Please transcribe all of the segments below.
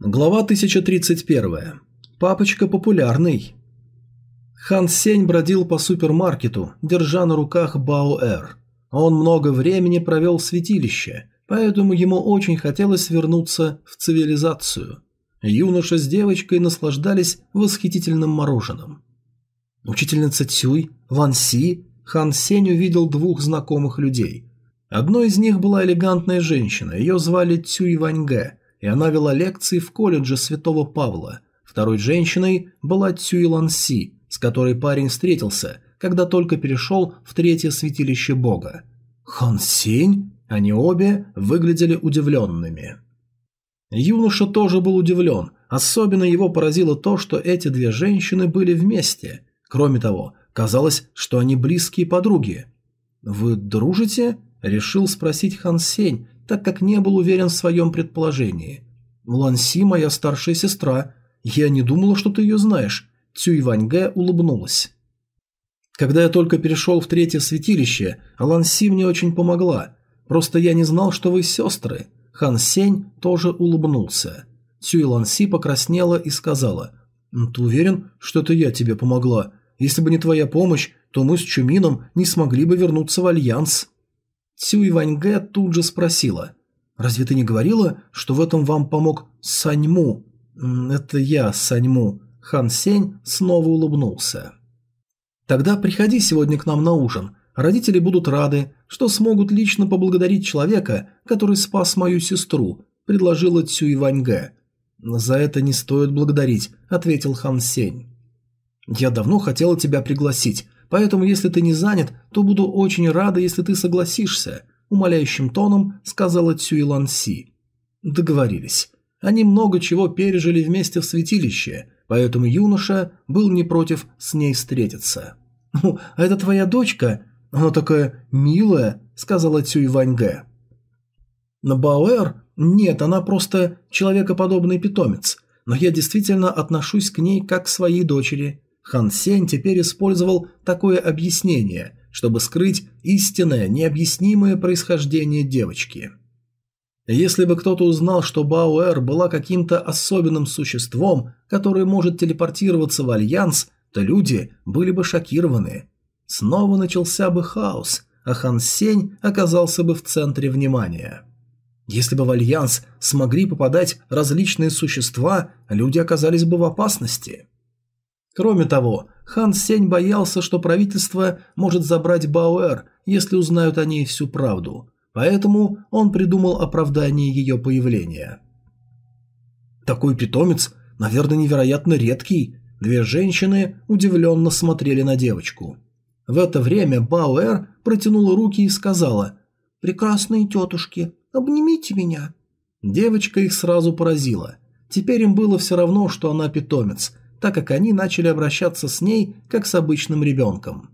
Глава 1031. Папочка популярный. Хан Сень бродил по супермаркету, держа на руках Баоэр. Он много времени провел в святилище, поэтому ему очень хотелось вернуться в цивилизацию. Юноша с девочкой наслаждались восхитительным мороженым. Учительница Цюй, Ван Си, Хан Сень увидел двух знакомых людей. Одной из них была элегантная женщина, ее звали Цюй Ваньгэ, и она вела лекции в колледже Святого Павла. Второй женщиной была Цюй Ланси, с которой парень встретился, когда только перешел в третье святилище бога. Хан Сень? Они обе выглядели удивленными. Юноша тоже был удивлен, особенно его поразило то, что эти две женщины были вместе. Кроме того, казалось, что они близкие подруги. «Вы дружите?» – решил спросить Хан Сень, так как не был уверен в своем предположении. «Ланси моя старшая сестра. Я не думала, что ты ее знаешь». Цюй Ваньгэ улыбнулась. «Когда я только перешел в третье святилище, Ланси мне очень помогла. Просто я не знал, что вы сестры». Хан Сень тоже улыбнулся. Цюй Ланси покраснела и сказала: «Ты уверен, что это я тебе помогла? Если бы не твоя помощь, то мы с Чумином не смогли бы вернуться в Альянс». Цюй Ваньгэ тут же спросила: «Разве ты не говорила, что в этом вам помог Саньму?» «Это я, Саньму». Хан Сень снова улыбнулся. «Тогда приходи сегодня к нам на ужин. Родители будут рады, что смогут лично поблагодарить человека, который спас мою сестру», – предложила Цюй Ваньгэ. «За это не стоит благодарить», – ответил Хан Сень. «Я давно хотела тебя пригласить, поэтому если ты не занят, то буду очень рада, если ты согласишься», – умоляющим тоном сказала Цюй Ланси. Договорились. Они много чего пережили вместе в святилище, поэтому юноша был не против с ней встретиться. «Ну, а это твоя дочка? Она такая милая», – сказала Цюй Ваньгэ. «На Баоэр? Нет, она просто человекоподобный питомец, но я действительно отношусь к ней как к своей дочери». Хан Сень теперь использовал такое объяснение, чтобы скрыть истинное, необъяснимое происхождение девочки. Если бы кто-то узнал, что Баоэр была каким-то особенным существом, которое может телепортироваться в Альянс, то люди были бы шокированы. Снова начался бы хаос, а Хан Сень оказался бы в центре внимания. Если бы в Альянс смогли попадать различные существа, люди оказались бы в опасности. Кроме того, Хан Сень боялся, что правительство может забрать Баоэр, если узнают о ней всю правду, поэтому он придумал оправдание ее появления. «Такой питомец, наверное, невероятно редкий», – две женщины удивленно смотрели на девочку. В это время Баоэр протянула руки и сказала: «Прекрасные тетушки, обнимите меня». Девочка их сразу поразила. Теперь им было все равно, что она питомец, так как они начали обращаться с ней, как с обычным ребенком.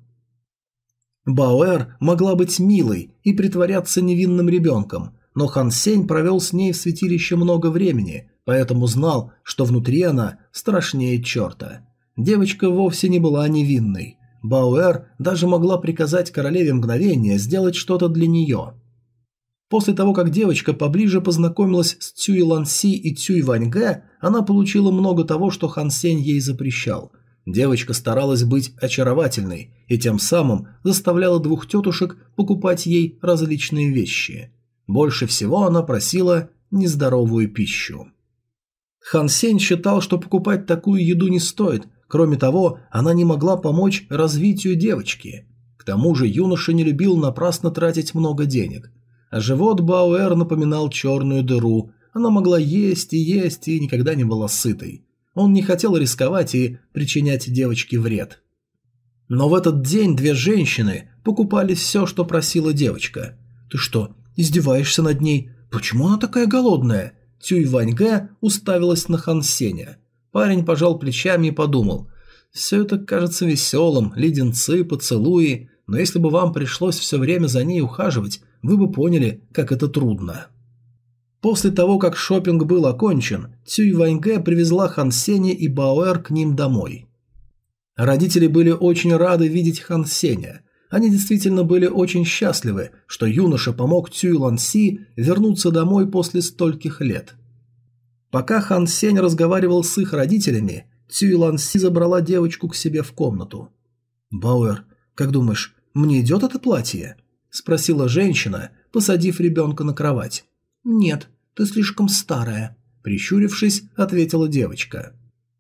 Баоэр могла быть милой и притворяться невинным ребенком, но Хан Сень провел с ней в святилище много времени, поэтому знал, что внутри она страшнее черта. Девочка вовсе не была невинной. Баоэр даже могла приказать королеве мгновения сделать что-то для нее. После того, как девочка поближе познакомилась с Цюй Ланси и Цюй Ваньгэ, она получила много того, что Хан Сень ей запрещал. Девочка старалась быть очаровательной и тем самым заставляла двух тетушек покупать ей различные вещи. Больше всего она просила нездоровую пищу. Хан Сень считал, что покупать такую еду не стоит, кроме того, она не могла помочь развитию девочки. К тому же юноша не любил напрасно тратить много денег. А живот Баоэр напоминал черную дыру. Она могла есть и никогда не была сытой. Он не хотел рисковать и причинять девочке вред. Но в этот день две женщины покупали все, что просила девочка. «Ты что, издеваешься над ней? Почему она такая голодная?» Цюй Ваньгэ уставилась на Хан Сеня. Парень пожал плечами и подумал: «Все это кажется веселым, леденцы, поцелуи, но если бы вам пришлось все время за ней ухаживать, вы бы поняли, как это трудно». После того, как шопинг был окончен, Цюй Ваньгэ привезла Хан Сеня и Баоэр к ним домой. Родители были очень рады видеть Хан Сеня. Они действительно были очень счастливы, что юноша помог Цюй Ланси вернуться домой после стольких лет. Пока Хан Сень разговаривал с их родителями, Цюй Ланси забрала девочку к себе в комнату. «Бауэр, как думаешь, мне идет это платье?» – спросила женщина, посадив ребенка на кровать. «Нет, ты слишком старая», – прищурившись, ответила девочка.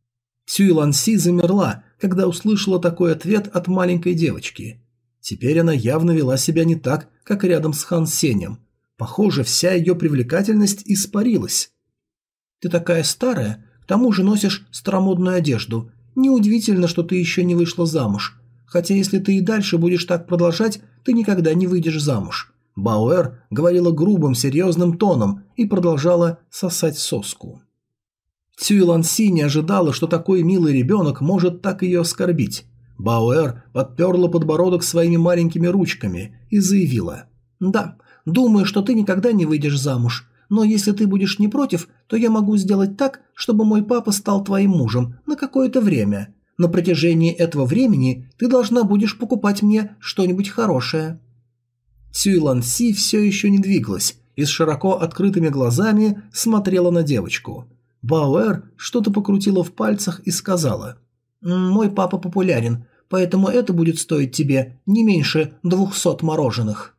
Цюй Ланси замерла, когда услышала такой ответ от маленькой девочки. Теперь она явно вела себя не так, как рядом с Хан Сенем. Похоже, вся ее привлекательность испарилась. «Ты такая старая, к тому же носишь старомодную одежду. Неудивительно, что ты еще не вышла замуж. Хотя если ты и дальше будешь так продолжать, ты никогда не выйдешь замуж». Бауэр говорила грубым, серьезным тоном и продолжала сосать соску. Цюй Ланси не ожидала, что такой милый ребенок может так ее оскорбить. Бауэр подперла подбородок своими маленькими ручками и заявила: «Да, думаю, что ты никогда не выйдешь замуж. Но если ты будешь не против, то я могу сделать так, чтобы мой папа стал твоим мужем на какое-то время. На протяжении этого времени ты должна будешь покупать мне что-нибудь хорошее». Цюй Ланси все еще не двигалась и с широко открытыми глазами смотрела на девочку. Бауэр что-то покрутила в пальцах и сказала: «Мой папа популярен, поэтому это будет стоить тебе не меньше 200 мороженых».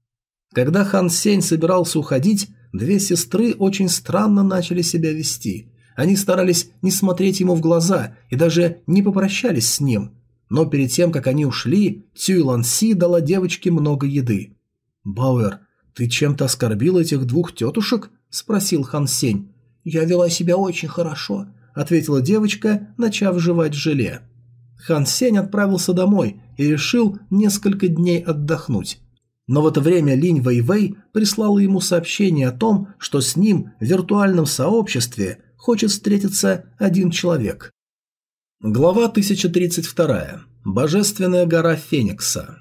Когда Хан Сень собирался уходить, две сестры очень странно начали себя вести. Они старались не смотреть ему в глаза и даже не попрощались с ним. Но перед тем, как они ушли, Цюй Ланси дала девочке много еды. «Бауэр, ты чем-то оскорбил этих двух тетушек?» – спросил Хан Сень. «Я вела себя очень хорошо», – ответила девочка, начав жевать желе. Хан Сень отправился домой и решил несколько дней отдохнуть. Но в это время Линь Вэйвэй прислала ему сообщение о том, что с ним в виртуальном сообществе хочет встретиться один человек. Глава 1032. Божественная гора Феникса.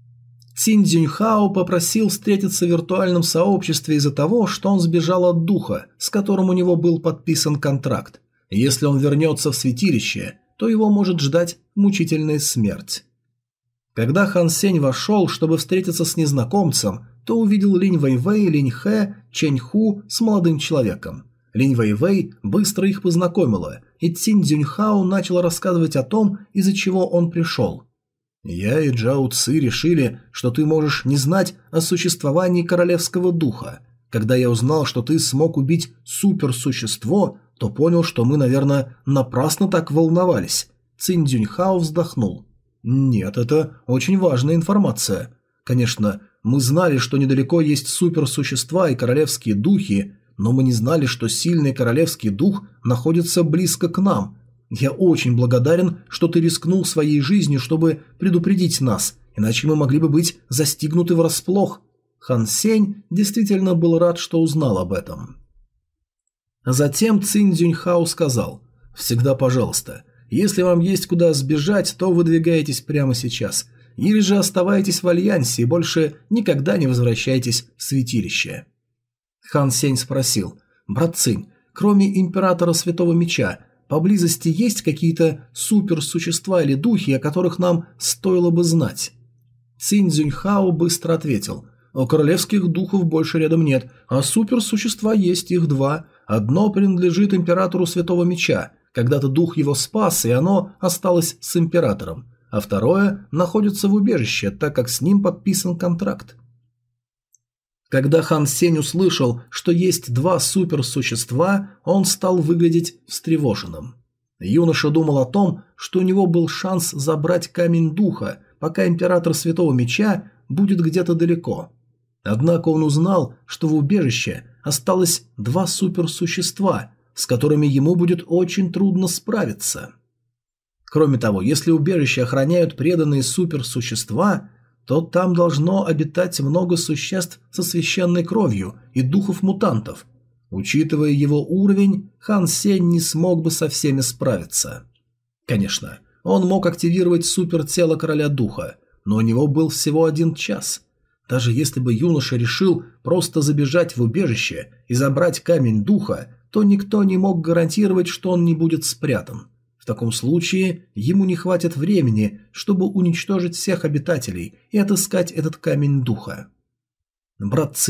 Цинь Цзюньхао попросил встретиться в виртуальном сообществе из-за того, что он сбежал от духа, с которым у него был подписан контракт. Если он вернется в святилище, то его может ждать мучительная смерть. Когда Хан Сень вошел, чтобы встретиться с незнакомцем, то увидел Линь Вэйвэй, Линь Хэ, Чэнь Ху с молодым человеком. Линь Вэйвэй быстро их познакомила, и Цинь Цзюньхао начал рассказывать о том, из-за чего он пришел. «Я и Джао Ци решили, что ты можешь не знать о существовании королевского духа. Когда я узнал, что ты смог убить суперсущество, то понял, что мы, наверное, напрасно так волновались». Цинь Цзюньхао вздохнул. «Нет, это очень важная информация. Конечно, мы знали, что недалеко есть суперсущества и королевские духи, но мы не знали, что сильный королевский дух находится близко к нам. Я очень благодарен, что ты рискнул своей жизнью, чтобы предупредить нас, иначе мы могли бы быть застигнуты врасплох». Хан Сень действительно был рад, что узнал об этом. Затем Цинь Цзюньхао сказал: «Всегда пожалуйста, если вам есть куда сбежать, то выдвигайтесь прямо сейчас, или же оставайтесь в Альянсе и больше никогда не возвращайтесь в святилище». Хан Сень спросил: «Брат Цинь, кроме Императора Святого Меча, поблизости есть какие-то суперсущества или духи, о которых нам стоило бы знать?» Цинь Цзюньхао быстро ответил: «Королевских духов больше рядом нет, а суперсущества есть, их два. Одно принадлежит Императору Святого Меча, когда-то дух его спас, и оно осталось с Императором, а второе находится в убежище, так как с ним подписан контракт». Когда Хан Сень услышал, что есть два суперсущества, он стал выглядеть встревоженным. Юноша думал о том, что у него был шанс забрать камень духа, пока Император Святого Меча будет где-то далеко. Однако он узнал, что в убежище осталось два суперсущества, с которыми ему будет очень трудно справиться. Кроме того, если убежище охраняют преданные суперсущества, то там должно обитать много существ со священной кровью и духов-мутантов. Учитывая его уровень, Хан Сень не смог бы со всеми справиться. Конечно, он мог активировать супертело Короля Духа, но у него был всего 1 час. Даже если бы юноша решил просто забежать в убежище и забрать камень духа, то никто не мог гарантировать, что он не будет спрятан. В таком случае ему не хватит времени, чтобы уничтожить всех обитателей и отыскать этот камень духа. «Брат Цинь,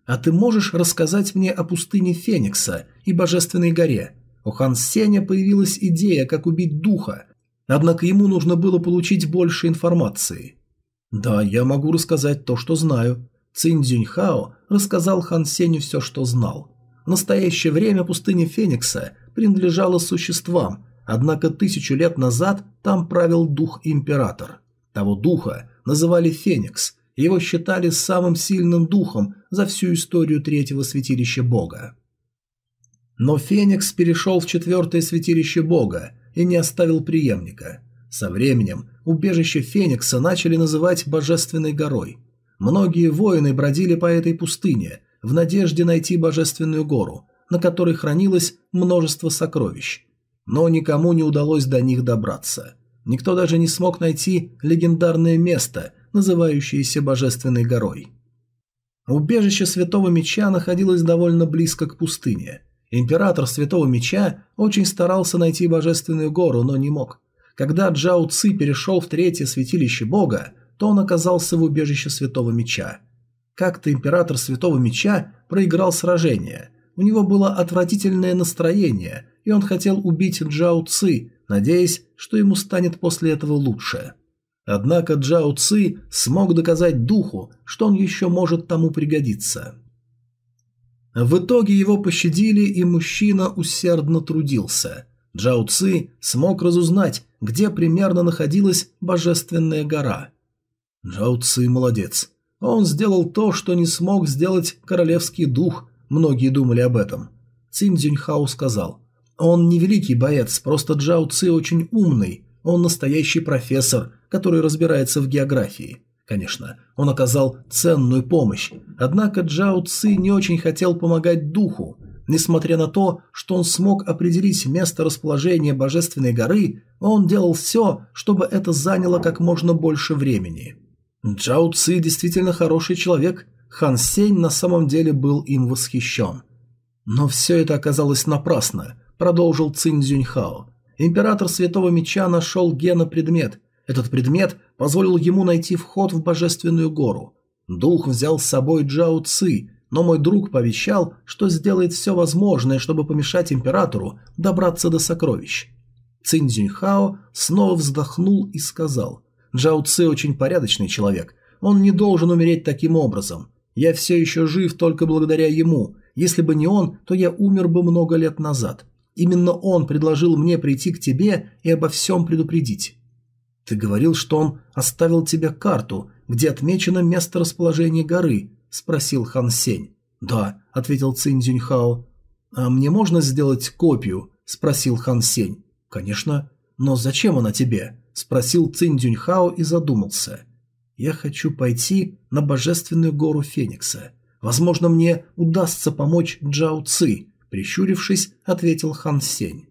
А ты можешь рассказать мне о пустыне Феникса и Божественной горе? У Хан Сеня появилась идея, как убить духа, однако ему нужно было получить больше информации. Да, я могу рассказать то, что знаю. Цинь Цзюньхао рассказал Хан Сеню все, что знал. В настоящее время пустыня Феникса принадлежала существам, однако 1000 лет назад там правил дух-император. Того духа называли Феникс, и его считали самым сильным духом за всю историю третьего святилища бога. Но Феникс перешел в 4-е святилище бога и не оставил преемника. Со временем убежище Феникса начали называть Божественной горой. Многие воины бродили по этой пустыне в надежде найти Божественную гору, на которой хранилось множество сокровищ. Но никому не удалось до них добраться. Никто даже не смог найти легендарное место, называющееся Божественной горой. Убежище Святого Меча находилось довольно близко к пустыне. Император Святого Меча очень старался найти Божественную гору, но не мог. Когда Джао Ци перешел в 3-е святилище бога, то он оказался в убежище Святого Меча. Как-то император Святого Меча проиграл сражение. У него было отвратительное настроение, и он хотел убить Джао Ци, надеясь, что ему станет после этого лучше. Однако Джао Ци смог доказать духу, что он еще может тому пригодиться. В итоге его пощадили, и мужчина усердно трудился. Джао Ци смог разузнать, где примерно находилась Божественная гора. Джао Ци молодец. Он сделал то, что не смог сделать королевский дух, многие думали об этом. Цинь Цзюньхао сказал: «Он не великий боец, просто Джао Ци очень умный, он настоящий профессор, который разбирается в географии». Конечно, он оказал ценную помощь, однако Джао Ци не очень хотел помогать духу. Несмотря на то, что он смог определить место расположения Божественной горы, он делал все, чтобы это заняло как можно больше времени. Джао Ци действительно хороший человек, Хан Сень на самом деле был им восхищен. Но все это оказалось напрасно, продолжил Цинь Цзюньхао. Император Святого Меча нашел генопредмет. Этот предмет позволил ему найти вход в Божественную гору. Дух взял с собой Джао Ци, но мой друг пообещал, что сделает все возможное, чтобы помешать императору добраться до сокровищ. Цинь Цзюньхао снова вздохнул и сказал: «Джао Ци очень порядочный человек, он не должен умереть таким образом. Я все еще жив только благодаря ему. Если бы не он, то я умер бы много лет назад. Именно он предложил мне прийти к тебе и обо всем предупредить». «Ты говорил, что он оставил тебе карту, где отмечено место расположения горы?» – спросил Хан Сень. «Да», – ответил Цинь Цзюньхао. «А мне можно сделать копию?» – спросил Хан Сень. «Конечно. Но зачем она тебе?» – спросил Цинь Цзюньхао и задумался. «Я хочу пойти на Божественную гору Феникса. Возможно, мне удастся помочь Джао Ци», – прищурившись, ответил Хан Сень.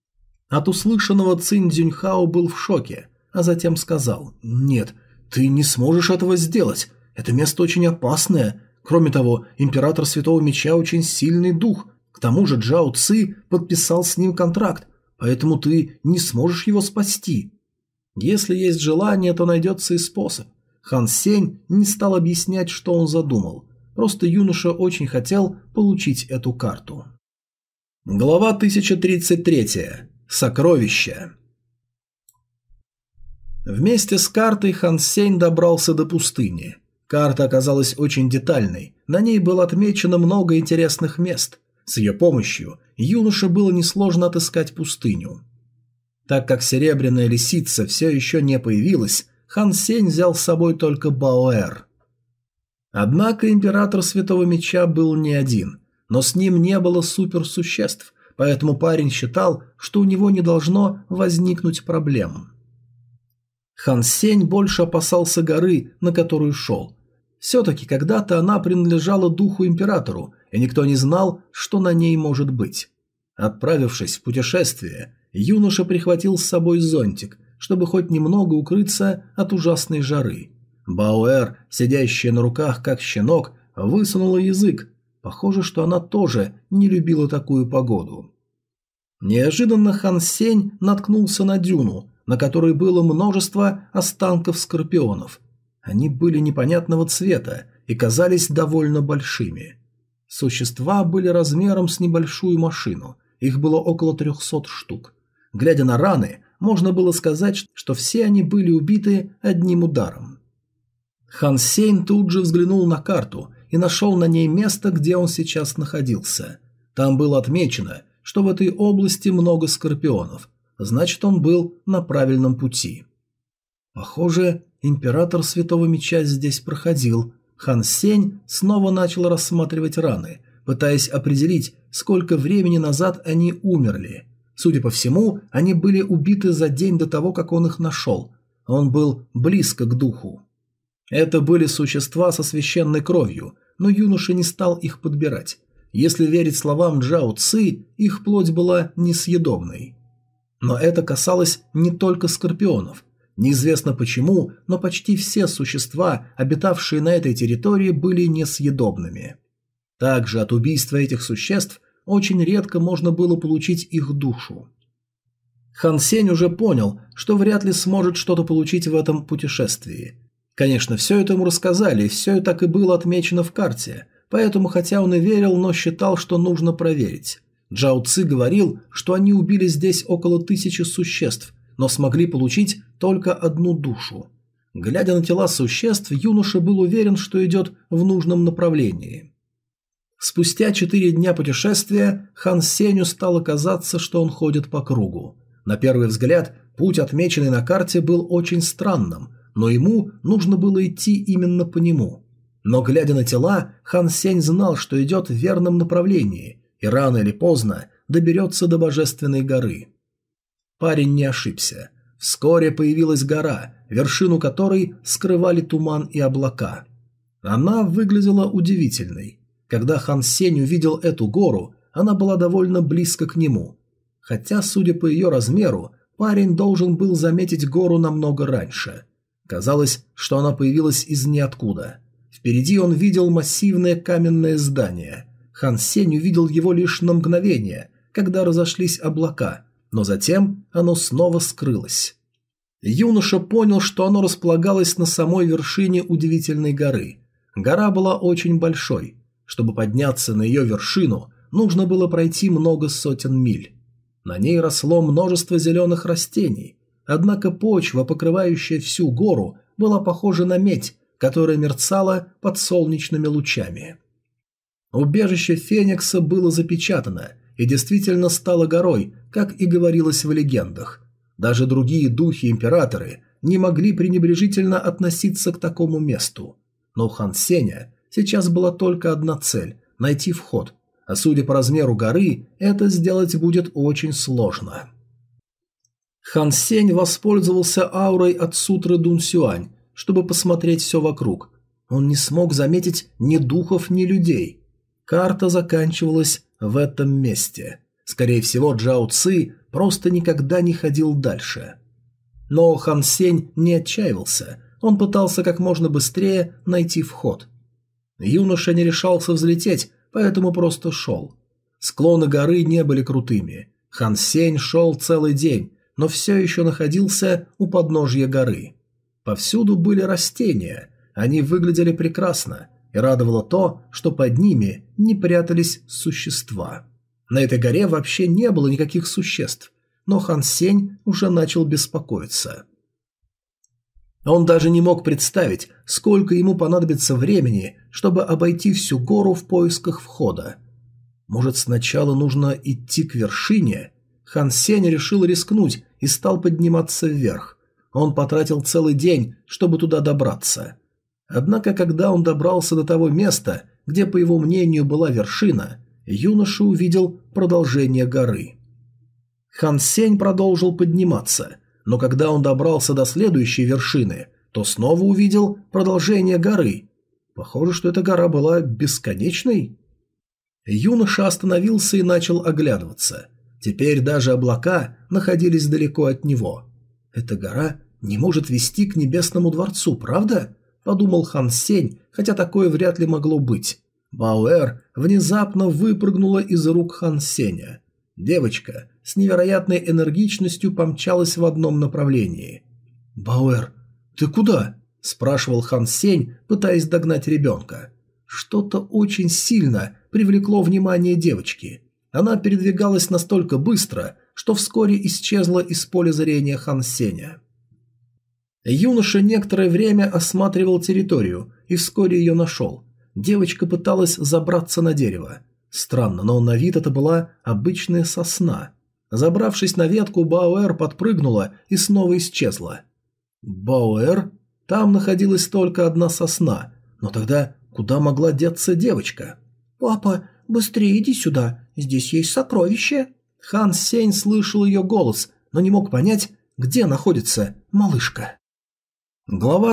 От услышанного Цинь Цзюньхао был в шоке, а затем сказал: «Нет, ты не сможешь этого сделать. Это место очень опасное. Кроме того, император Святого Меча очень сильный дух. К тому же Джао Ци подписал с ним контракт, поэтому ты не сможешь его спасти». Если есть желание, то найдется и способ. Хан Сень не стал объяснять, что он задумал. Просто юноша очень хотел получить эту карту. Глава 1033. Сокровища. Вместе с картой Хан Сень добрался до пустыни. Карта оказалась очень детальной, на ней было отмечено много интересных мест. С ее помощью юноше было несложно отыскать пустыню. Так как серебряная лисица все еще не появилась, Хан Сень взял с собой только Баоэр. Однако император Святого Меча был не один, но с ним не было суперсуществ, поэтому парень считал, что у него не должно возникнуть проблем. Хан Сень больше опасался горы, на которую шел. Все-таки когда-то она принадлежала духу-императору, и никто не знал, что на ней может быть. Отправившись в путешествие, юноша прихватил с собой зонтик, чтобы хоть немного укрыться от ужасной жары. Баоэр, сидящая на руках как щенок, высунула язык. Похоже, что она тоже не любила такую погоду. Неожиданно Хан Сень наткнулся на дюну, на которой было множество останков скорпионов. Они были непонятного цвета и казались довольно большими. Существа были размером с небольшую машину, их было около 300 штук. Глядя на раны, можно было сказать, что все они были убиты одним ударом. Хан Сень тут же взглянул на карту и нашел на ней место, где он сейчас находился. Там было отмечено, что в этой области много скорпионов, значит, он был на правильном пути. Похоже, император Святого Меча здесь проходил. Хан Сень снова начал рассматривать раны, пытаясь определить, сколько времени назад они умерли. Судя по всему, они были убиты за день до того, как он их нашел. Он был близко к духу. Это были существа со священной кровью, но юноша не стал их подбирать. Если верить словам Джао Ци, их плоть была несъедобной. Но это касалось не только скорпионов. Неизвестно почему, но почти все существа, обитавшие на этой территории, были несъедобными. Также от убийства этих существ очень редко можно было получить их душу. Хан Сень уже понял, что вряд ли сможет что-то получить в этом путешествии. Конечно, все это ему рассказали, и все так и было отмечено в карте, поэтому хотя он и верил, но считал, что нужно проверить. Джао Ци говорил, что они убили здесь около 1000 существ, но смогли получить только одну душу. Глядя на тела существ, юноша был уверен, что идет в нужном направлении. Спустя 4 дня путешествия Хан Сенью стало казаться, что он ходит по кругу. На первый взгляд, путь, отмеченный на карте, был очень странным, но ему нужно было идти именно по нему. Но глядя на тела, Хан Сень знал, что идет в верном направлении, и рано или поздно доберется до Божественной горы. Парень не ошибся. Вскоре появилась гора, вершину которой скрывали туман и облака. Она выглядела удивительной. Когда Хан Сень увидел эту гору, она была довольно близко к нему. Хотя, судя по ее размеру, парень должен был заметить гору намного раньше. Казалось, что она появилась из ниоткуда. Впереди он видел массивное каменное здание. Хан Сень увидел его лишь на мгновение, когда разошлись облака, но затем оно снова скрылось. Юноша понял, что оно располагалось на самой вершине удивительной горы. Гора была очень большой. Чтобы подняться на ее вершину, нужно было пройти много сотен миль. На ней росло множество зеленых растений, однако почва, покрывающая всю гору, была похожа на медь, которая мерцала под солнечными лучами. Убежище Феникса было запечатано и действительно стало горой, как и говорилось в легендах. Даже другие духи-императоры не могли пренебрежительно относиться к такому месту. Но у Хан Сеня сейчас была только одна цель – найти вход, а судя по размеру горы, это сделать будет очень сложно. Хан Сень воспользовался аурой от сутры Дун Сюань, чтобы посмотреть все вокруг. Он не смог заметить ни духов, ни людей. Карта заканчивалась в этом месте. Скорее всего, Джао Ци просто никогда не ходил дальше. Но Хан Сень не отчаивался. Он пытался как можно быстрее найти вход. Юноша не решался взлететь, поэтому просто шел. Склоны горы не были крутыми. Хан Сень шел целый день, но все еще находился у подножья горы. Повсюду были растения, они выглядели прекрасно, и радовало то, что под ними не прятались существа. На этой горе вообще не было никаких существ, но Хан Сень уже начал беспокоиться. Он даже не мог представить, сколько ему понадобится времени, чтобы обойти всю гору в поисках входа. Может, сначала нужно идти к вершине? Хан Сень решил рискнуть и стал подниматься вверх. Он потратил целый день, чтобы туда добраться. Однако, когда он добрался до того места, где, по его мнению, была вершина, юноша увидел продолжение горы. Хан Сень продолжил подниматься, но когда он добрался до следующей вершины, то снова увидел продолжение горы. Похоже, что эта гора была бесконечной. Юноша остановился и начал оглядываться. Теперь даже облака находились далеко от него. Эта гора не может вести к небесному дворцу, правда? Подумал Хан Сень, хотя такое вряд ли могло быть. Баоэр внезапно выпрыгнула из рук Хан Сеня. Девочка с невероятной энергичностью помчалась в одном направлении. «Баоэр, ты куда?» – спрашивал Хан Сень, пытаясь догнать ребенка. Что-то очень сильно привлекло внимание девочки. Она передвигалась настолько быстро, что вскоре исчезла из поля зрения Хан Сеня. Юноша некоторое время осматривал территорию и вскоре ее нашел. Девочка пыталась забраться на дерево. Странно, но на вид это была обычная сосна. Забравшись на ветку, Баоэр подпрыгнула и снова исчезла. Баоэр? Там находилась только одна сосна. Но тогда куда могла деться девочка? «Папа, быстрее иди сюда, здесь есть сокровище». Хан Сень слышал ее голос, но не мог понять, где находится малышка. Глава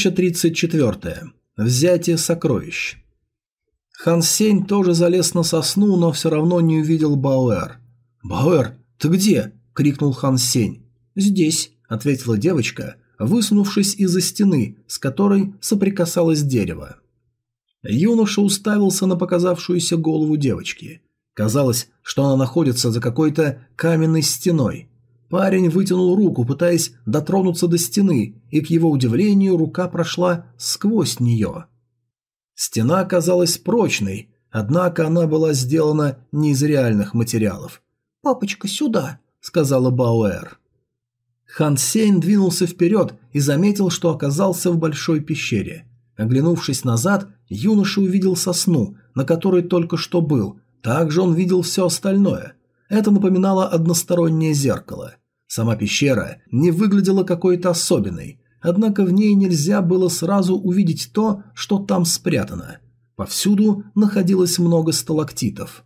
1034. Взятие сокровищ. Хан Сень тоже залез на сосну, но все равно не увидел Баоэр. «Баоэр, ты где?» – крикнул Хан Сень. «Здесь», – ответила девочка, высунувшись из-за стены, с которой соприкасалось дерево. Юноша уставился на показавшуюся голову девочки. Казалось, что она находится за какой-то каменной стеной. Парень вытянул руку, пытаясь дотронуться до стены, и, к его удивлению, рука прошла сквозь нее. Стена оказалась прочной, однако она была сделана не из реальных материалов. «Папочка, сюда!» – сказала Баоэр. Хан Сень двинулся вперед и заметил, что оказался в большой пещере. Оглянувшись назад, юноша увидел сосну, на которой только что был. Также он видел все остальное. Это напоминало одностороннее зеркало. Сама пещера не выглядела какой-то особенной, однако в ней нельзя было сразу увидеть то, что там спрятано. Повсюду находилось много сталактитов.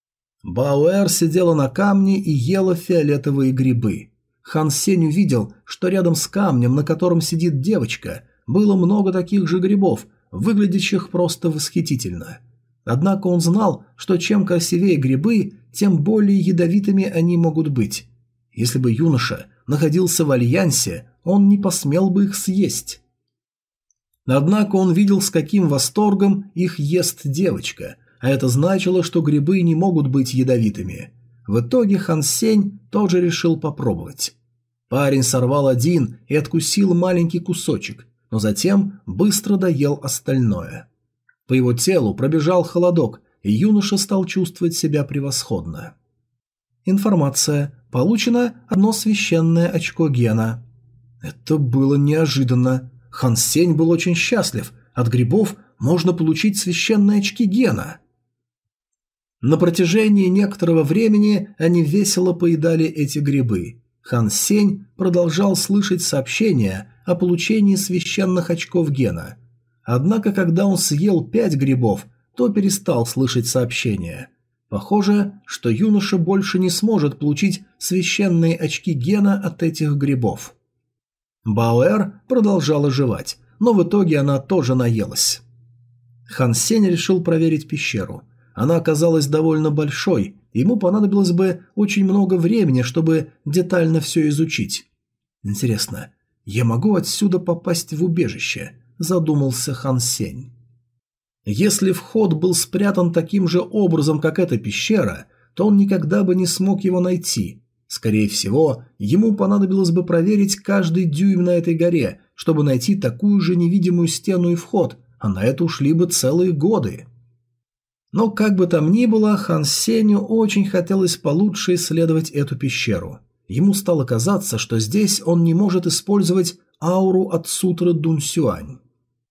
Баоэр сидела на камне и ела фиолетовые грибы. Хан Сень увидел, что рядом с камнем, на котором сидит девочка, было много таких же грибов, выглядящих просто восхитительно. Однако он знал, что чем красивее грибы, тем более ядовитыми они могут быть. Если бы юноша находился в альянсе, он не посмел бы их съесть. Однако он видел, с каким восторгом их ест девочка, а это значило, что грибы не могут быть ядовитыми. В итоге Хан Сень тоже решил попробовать. Парень сорвал один и откусил маленький кусочек, но затем быстро доел остальное. По его телу пробежал холодок, и юноша стал чувствовать себя превосходно. Информация. Получено одно священное очко гена. Это было неожиданно. Хан Сень был очень счастлив. От грибов можно получить священные очки гена. На протяжении некоторого времени они весело поедали эти грибы. Хан Сень продолжал слышать сообщения о получении священных очков гена. Однако, когда он съел 5 грибов, то перестал слышать сообщения. Похоже, что юноша больше не сможет получить священные очки гена от этих грибов. Баоэр продолжала жевать, но в итоге она тоже наелась. Хан Сень решил проверить пещеру. Она оказалась довольно большой, ему понадобилось бы очень много времени, чтобы детально все изучить. Интересно, я могу отсюда попасть в убежище? Задумался Хан Сень. Если вход был спрятан таким же образом, как эта пещера, то он никогда бы не смог его найти. Скорее всего, ему понадобилось бы проверить каждый дюйм на этой горе, чтобы найти такую же невидимую стену и вход, а на это ушли бы целые годы. Но как бы там ни было, Хан Сенью очень хотелось получше исследовать эту пещеру. Ему стало казаться, что здесь он не может использовать ауру от сутры Дун Сюань.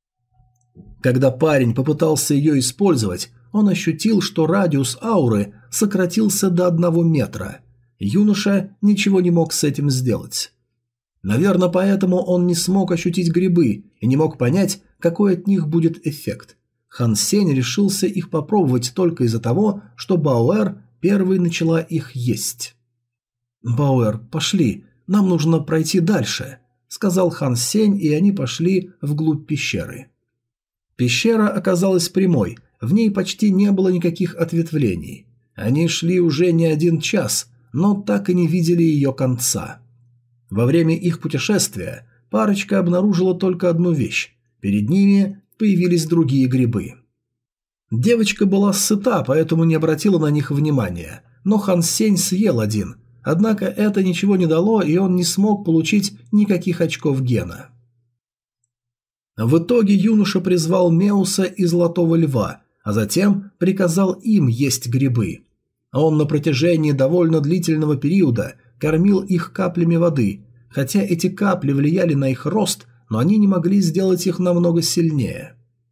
Когда парень попытался ее использовать, он ощутил, что радиус ауры сократился до 1 метра. Юноша ничего не мог с этим сделать. Наверное, поэтому он не смог ощутить грибы и не мог понять, какой от них будет эффект. Хан Сень решился их попробовать только из-за того, что Баоэр первой начала их есть. «Баоэр, пошли, нам нужно пройти дальше», — сказал Хан Сень, и они пошли вглубь пещеры. Пещера оказалась прямой, в ней почти не было никаких ответвлений. Они шли уже не 1 час, но так и не видели ее конца. Во время их путешествия парочка обнаружила только одну вещь. Перед ними появились другие грибы. Девочка была сыта, поэтому не обратила на них внимания, но Хан Сень съел один, однако это ничего не дало, и он не смог получить никаких очков гена. В итоге юноша призвал Меуса и Золотого Льва, а затем приказал им есть грибы. Он на протяжении довольно длительного периода кормил их каплями воды, хотя эти капли влияли на их рост, но они не могли сделать их намного сильнее.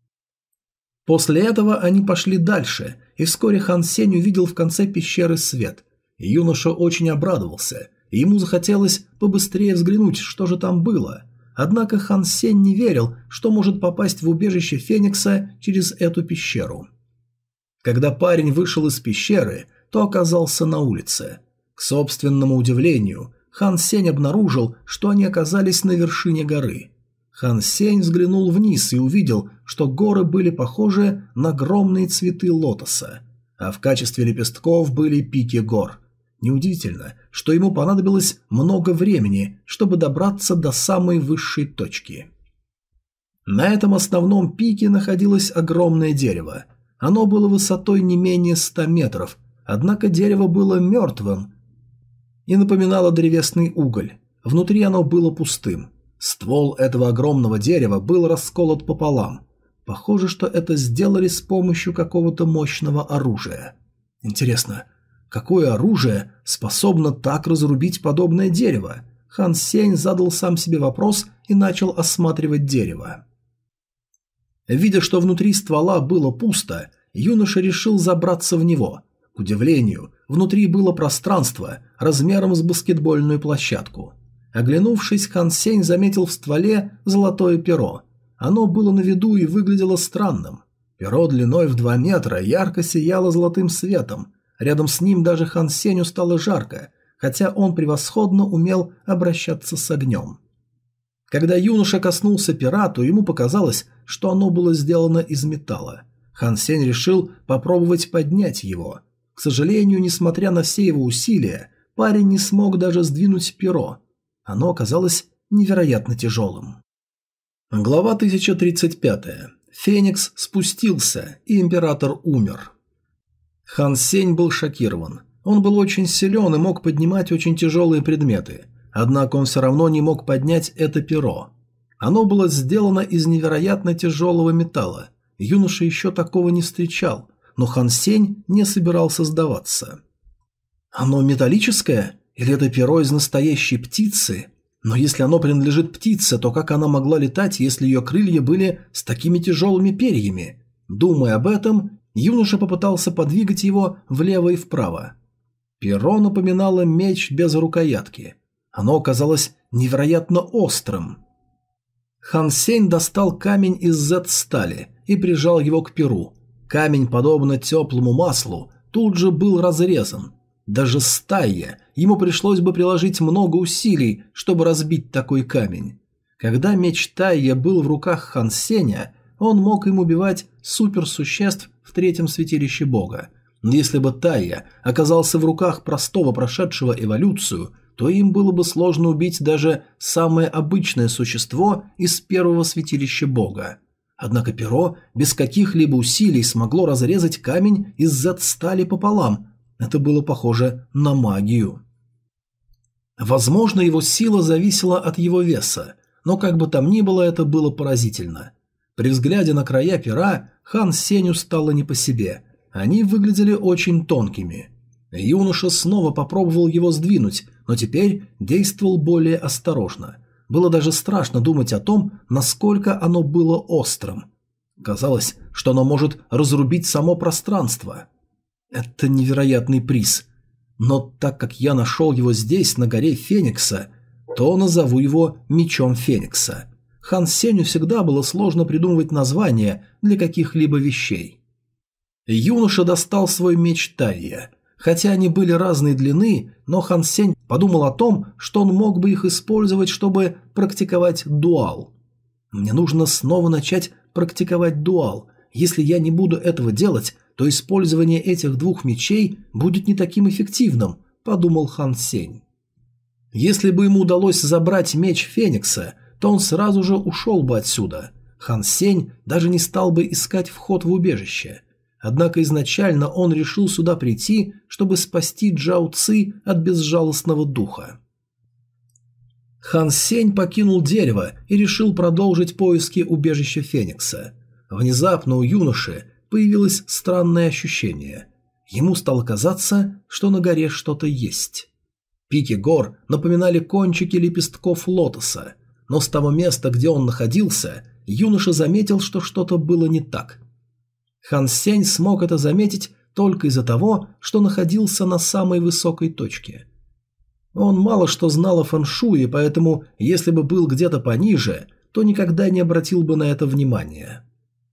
После этого они пошли дальше, и вскоре Хан Сень увидел в конце пещеры свет. Юноша очень обрадовался, и ему захотелось побыстрее взглянуть, что же там было. Однако Хан Сень не верил, что может попасть в убежище Феникса через эту пещеру. Когда парень вышел из пещеры, то оказался на улице. К собственному удивлению, Хан Сень обнаружил, что они оказались на вершине горы. Хан Сень взглянул вниз и увидел, что горы были похожи на огромные цветы лотоса, а в качестве лепестков были пики гор. Неудивительно, что ему понадобилось много времени, чтобы добраться до самой высшей точки. На этом основном пике находилось огромное дерево. Оно было высотой не менее 100 метров, однако дерево было мертвым и напоминало древесный уголь. Внутри оно было пустым. Ствол этого огромного дерева был расколот пополам. Похоже, что это сделали с помощью какого-то мощного оружия. Интересно, какое оружие способно так разрубить подобное дерево? Хан Сень задал сам себе вопрос и начал осматривать дерево. Видя, что внутри ствола было пусто, юноша решил забраться в него. К удивлению, внутри было пространство размером с баскетбольную площадку. Оглянувшись, Хан Сень заметил в стволе золотое перо. Оно было на виду и выглядело странным. Перо длиной в 2 метра ярко сияло золотым светом. Рядом с ним даже Хан Сенью стало жарко, хотя он превосходно умел обращаться с огнем. Когда юноша коснулся пера, то ему показалось, что оно было сделано из металла. Хан Сень решил попробовать поднять его. К сожалению, несмотря на все его усилия, парень не смог даже сдвинуть перо. Оно оказалось невероятно тяжелым. Глава 1035. Феникс спустился, и император умер. Хан Сень был шокирован. Он был очень силен и мог поднимать очень тяжелые предметы. Однако он все равно не мог поднять это перо. Оно было сделано из невероятно тяжелого металла. Юноша еще такого не встречал, но Хан Сень не собирался сдаваться. «Оно металлическое? Или это перо из настоящей птицы? Но если оно принадлежит птице, то как она могла летать, если ее крылья были с такими тяжелыми перьями?» Думая об этом, юноша попытался подвигать его влево и вправо. Перо напоминало меч без рукоятки. Оно оказалось невероятно острым. Хан Сень достал камень из Z-стали и прижал его к перу. Камень, подобно теплому маслу, тут же был разрезан. Даже стая, ему пришлось бы приложить много усилий, чтобы разбить такой камень. Когда меч Тайя был в руках Хан Сеня, он мог им убивать суперсуществ в третьем святилище бога. Но если бы Тайя оказался в руках простого прошедшего эволюцию, то им было бы сложно убить даже самое обычное существо из первого святилища бога. Однако перо без каких-либо усилий смогло разрезать камень из Z-стали пополам. Это было похоже на магию. Возможно, его сила зависела от его веса, но как бы там ни было, это было поразительно. При взгляде на края пера Хан Сенью стало не по себе. Они выглядели очень тонкими. Юноша снова попробовал его сдвинуть, но теперь действовал более осторожно. Было даже страшно думать о том, насколько оно было острым. Казалось, что оно может разрубить само пространство. Это невероятный приз. Но так как я нашел его здесь, на горе Феникса, то назову его Мечом Феникса. Хан Сенью всегда было сложно придумывать названия для каких-либо вещей. Юноша достал свой меч Тайя. Хотя они были разной длины, но Хан Сень подумал о том, что он мог бы их использовать, чтобы практиковать дуал. Мне нужно снова начать практиковать дуал. Если я не буду этого делать, то использование этих двух мечей будет не таким эффективным, подумал Хан Сень. Если бы ему удалось забрать меч Феникса, то он сразу же ушел бы отсюда. Хан Сень даже не стал бы искать вход в убежище. Однако изначально он решил сюда прийти, чтобы спасти Джао Ци от безжалостного духа. Хан Сень покинул дерево и решил продолжить поиски убежища Феникса. Внезапно у юноши появилось странное ощущение. Ему стало казаться, что на горе что-то есть. Пики гор напоминали кончики лепестков лотоса, но с того места, где он находился, юноша заметил, что что-то было не так. Хан Сень смог это заметить только из-за того, что находился на самой высокой точке. Он мало что знал о фэншуе, поэтому, если бы был где-то пониже, то никогда не обратил бы на это внимания.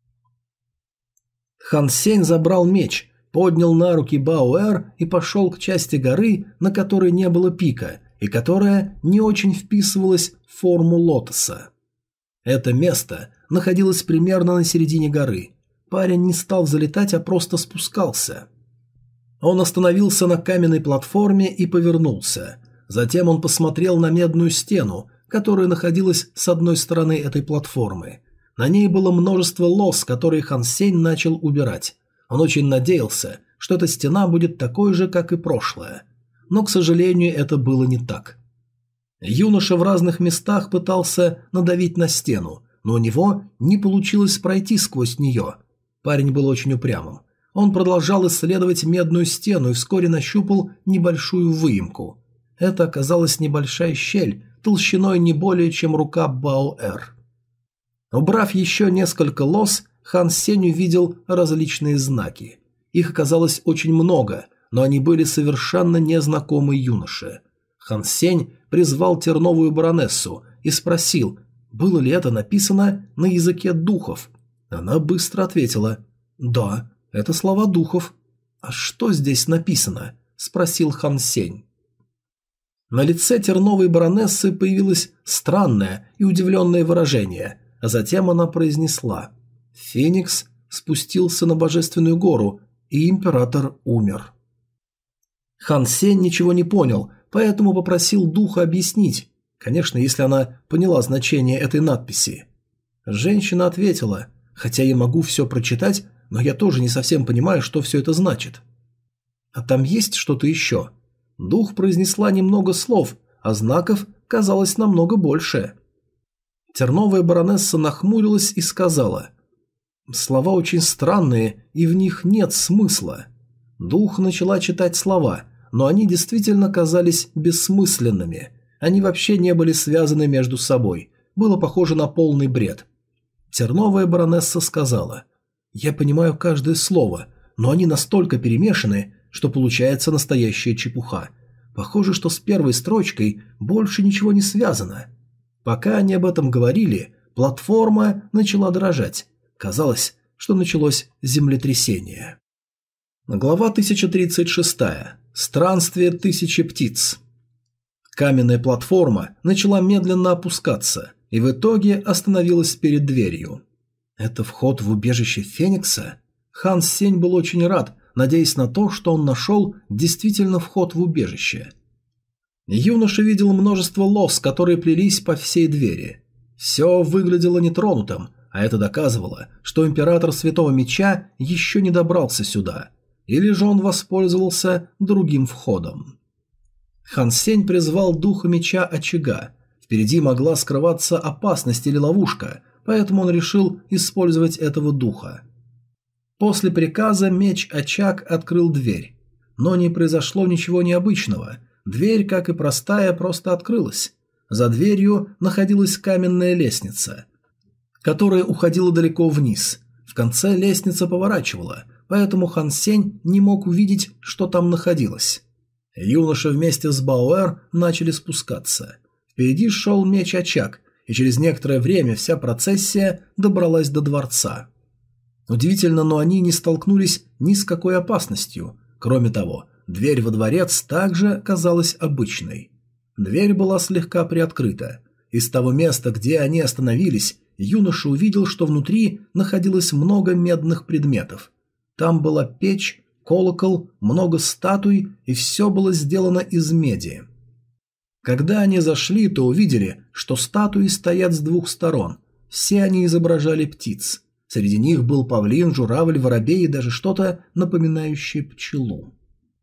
Хан Сень забрал меч, поднял на руки Баоэр и пошел к части горы, на которой не было пика, и которая не очень вписывалась в форму лотоса. Это место находилось примерно на середине горы. Парень не стал залетать, а просто спускался. Он остановился на каменной платформе и повернулся. Затем он посмотрел на медную стену, которая находилась с одной стороны этой платформы. На ней было множество лос, которые Хан Сень начал убирать. Он очень надеялся, что эта стена будет такой же, как и прошлая. Но, к сожалению, это было не так. Юноша в разных местах пытался надавить на стену, но у него не получилось пройти сквозь нее. Парень был очень упрямым. Он продолжал исследовать медную стену и вскоре нащупал небольшую выемку. Это оказалась небольшая щель, толщиной не более чем рука Баоэр. Убрав еще несколько лос, Хан Сень увидел различные знаки. Их оказалось очень много, но они были совершенно незнакомы юноше. Хан Сень призвал терновую баронессу и спросил, было ли это написано на языке духов. Она быстро ответила: «Да, это слова духов». «А что здесь написано?» – спросил Хан Сень. На лице терновой баронессы появилось странное и удивленное выражение, а затем она произнесла: «Феникс спустился на божественную гору, и император умер». Хан Сень ничего не понял, поэтому попросил духа объяснить, конечно, если она поняла значение этой надписи. Женщина ответила: «Хотя я могу все прочитать, но я тоже не совсем понимаю, что все это значит». «А там есть что-то еще?» Дух произнесла немного слов, а знаков казалось намного больше. Терновая баронесса нахмурилась и сказала: «Слова очень странные, и в них нет смысла». Дух начала читать слова, но они действительно казались бессмысленными. Они вообще не были связаны между собой. Было похоже на полный бред. Терновая баронесса сказала: «Я понимаю каждое слово, но они настолько перемешаны, что получается настоящая чепуха. Похоже, что с первой строчкой больше ничего не связано». Пока они об этом говорили, платформа начала дрожать. Казалось, что началось землетрясение. Глава 1036. Странствие тысячи птиц. Каменная платформа начала медленно опускаться и в итоге остановилась перед дверью. Это вход в убежище Феникса? Хан Сень был очень рад, надеясь на то, что он нашел действительно вход в убежище. Юноша видел множество лос, которые плелись по всей двери. Все выглядело нетронутым, а это доказывало, что император Святого Меча еще не добрался сюда, или же он воспользовался другим входом. Хан Сень призвал духа меча очага. Впереди могла скрываться опасность или ловушка, поэтому он решил использовать этого духа. После приказа меч-очаг открыл дверь. Но не произошло ничего необычного. Дверь, как и простая, просто открылась. За дверью находилась каменная лестница, которая уходила далеко вниз. В конце лестница поворачивала, поэтому Хан Сень не мог увидеть, что там находилось. Юноша вместе с Баоэр начали спускаться. Впереди шел меч-очаг, и через некоторое время вся процессия добралась до дворца. Удивительно, но они не столкнулись ни с какой опасностью. Кроме того, дверь во дворец также казалась обычной. Дверь была слегка приоткрыта. Из того места, где они остановились, юноша увидел, что внутри находилось много медных предметов. Там была печь, колокол, много статуй, и все было сделано из меди. Когда они зашли, то увидели, что статуи стоят с двух сторон. Все они изображали птиц. Среди них был павлин, журавль, воробей и даже что-то напоминающее пчелу.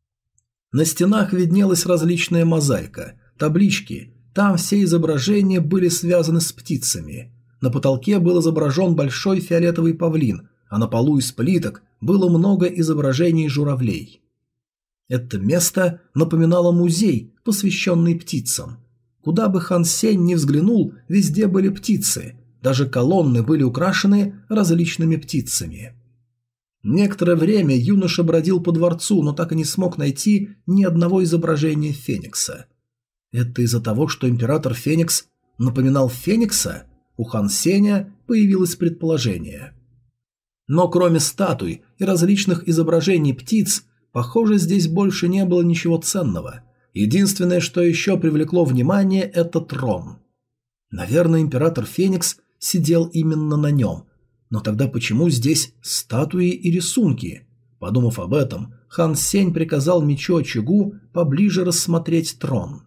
На стенах виднелась различная мозаика, таблички. Там все изображения были связаны с птицами. На потолке был изображен большой фиолетовый павлин, а на полу из плиток было много изображений журавлей. Это место напоминало музей, посвященный птицам. Куда бы Хан Сень ни взглянул, везде были птицы, даже колонны были украшены различными птицами. Некоторое время юноша бродил по дворцу, но так и не смог найти ни одного изображения Феникса. Это из-за того, что император Феникс напоминал Феникса? У Хан Сеня появилось предположение. Но кроме статуй и различных изображений птиц, похоже, здесь больше не было ничего ценного. Единственное, что еще привлекло внимание, это трон. Наверное, император Феникс сидел именно на нем. Но тогда почему здесь статуи и рисунки? Подумав об этом, Хан Сень приказал мечу-очагу поближе рассмотреть трон.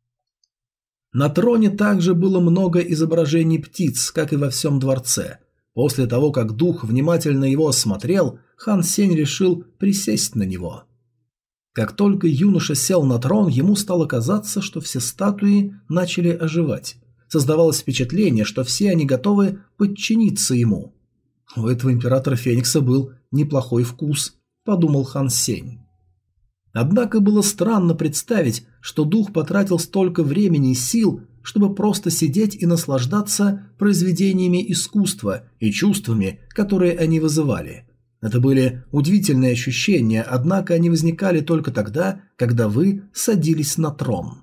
На троне также было много изображений птиц, как и во всем дворце. После того, как дух внимательно его осмотрел, Хан Сень решил присесть на него. Как только юноша сел на трон, ему стало казаться, что все статуи начали оживать. Создавалось впечатление, что все они готовы подчиниться ему. У этого императора Феникса был неплохой вкус, подумал Хан Сень. Однако было странно представить, что дух потратил столько времени и сил, чтобы просто сидеть и наслаждаться произведениями искусства и чувствами, которые они вызывали. Это были удивительные ощущения, однако они возникали только тогда, когда вы садились на трон.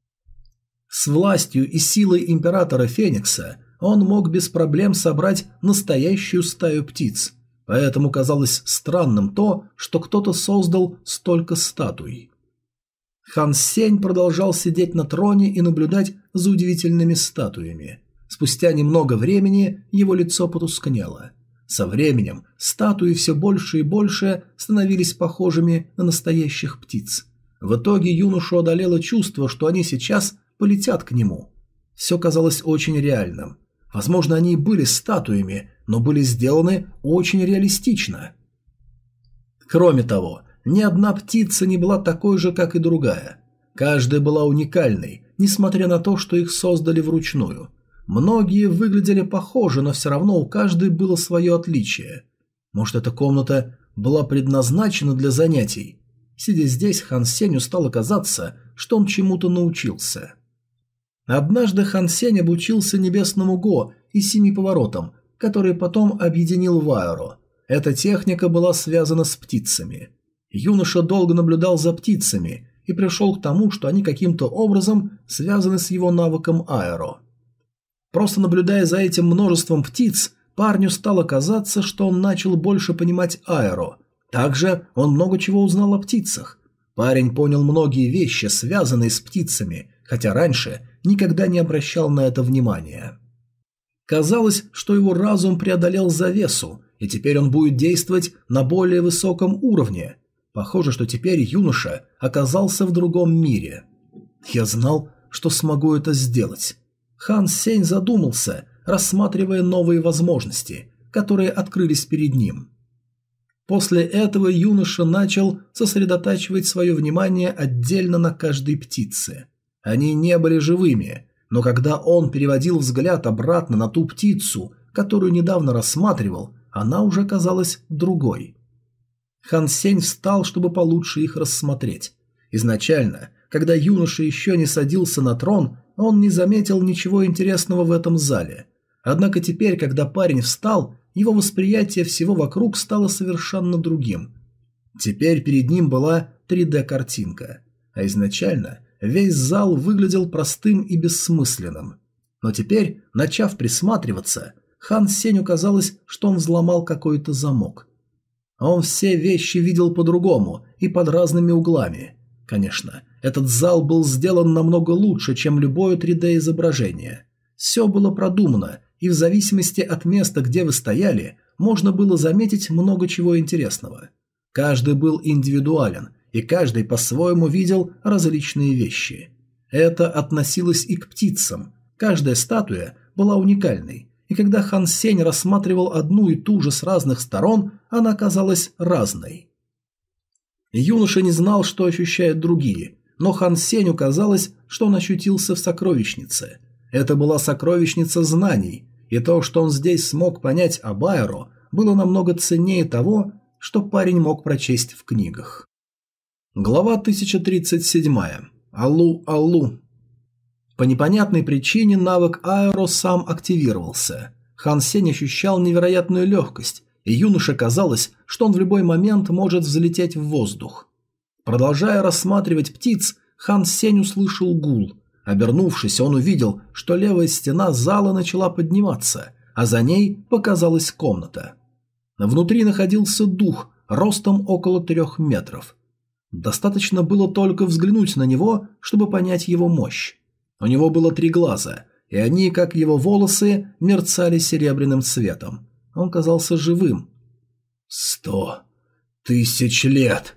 С властью и силой императора Феникса он мог без проблем собрать настоящую стаю птиц, поэтому казалось странным то, что кто-то создал столько статуй. Хан Сень продолжал сидеть на троне и наблюдать за удивительными статуями. Спустя немного времени его лицо потускнело. Со временем статуи все больше и больше становились похожими на настоящих птиц. В итоге юношу одолело чувство, что они сейчас полетят к нему. Все казалось очень реальным. Возможно, они и были статуями, но были сделаны очень реалистично. Кроме того, ни одна птица не была такой же, как и другая. Каждая была уникальной, несмотря на то, что их создали вручную. Многие выглядели похожи, но все равно у каждой было свое отличие. Может, эта комната была предназначена для занятий? Сидя здесь, Хан Сенью стало казаться, что он чему-то научился. Однажды Хан Сень обучился небесному Го и 7 поворотам, которые потом объединил в аэро. Эта техника была связана с птицами. Юноша долго наблюдал за птицами и пришел к тому, что они каким-то образом связаны с его навыком аэро. Просто наблюдая за этим множеством птиц, парню стало казаться, что он начал больше понимать аэро. Также он много чего узнал о птицах. Парень понял многие вещи, связанные с птицами, хотя раньше никогда не обращал на это внимания. Казалось, что его разум преодолел завесу, и теперь он будет действовать на более высоком уровне. Похоже, что теперь юноша оказался в другом мире. Я знал, что смогу это сделать. Хан Сень задумался, рассматривая новые возможности, которые открылись перед ним. После этого юноша начал сосредотачивать свое внимание отдельно на каждой птице. Они не были живыми, но когда он переводил взгляд обратно на ту птицу, которую недавно рассматривал, она уже казалась другой. Хан Сень встал, чтобы получше их рассмотреть. Изначально, когда юноша еще не садился на трон, он не заметил ничего интересного в этом зале. Однако теперь, когда парень встал, его восприятие всего вокруг стало совершенно другим. Теперь перед ним была 3D-картинка, а изначально весь зал выглядел простым и бессмысленным. Но теперь, начав присматриваться, Хан Сенью казалось, что он взломал какой-то замок. Он все вещи видел по-другому и под разными углами. Конечно, этот зал был сделан намного лучше, чем любое 3D-изображение. Все было продумано, и в зависимости от места, где вы стояли, можно было заметить много чего интересного. Каждый был индивидуален, и каждый по-своему видел различные вещи. Это относилось и к птицам. Каждая статуя была уникальной, и когда Хан Сень рассматривал одну и ту же с разных сторон, она казалась разной. Юноша не знал, что ощущают другие, но Хан Сенью казалось, что он ощутился в сокровищнице. Это была сокровищница знаний, и то, что он здесь смог понять об аэро, было намного ценнее того, что парень мог прочесть в книгах. Глава 1037. Аллу. По непонятной причине навык Аэро сам активировался. Хан Сень ощущал невероятную легкость, и юноше казалось, что он в любой момент может взлететь в воздух. Продолжая рассматривать птиц, Хан Сень услышал гул. Обернувшись, он увидел, что левая стена зала начала подниматься, а за ней показалась комната. Внутри находился дух, ростом около 3 метров. Достаточно было только взглянуть на него, чтобы понять его мощь. У него было 3 глаза, и они, как его волосы, мерцали серебряным цветом. Он казался живым. 100 000 лет!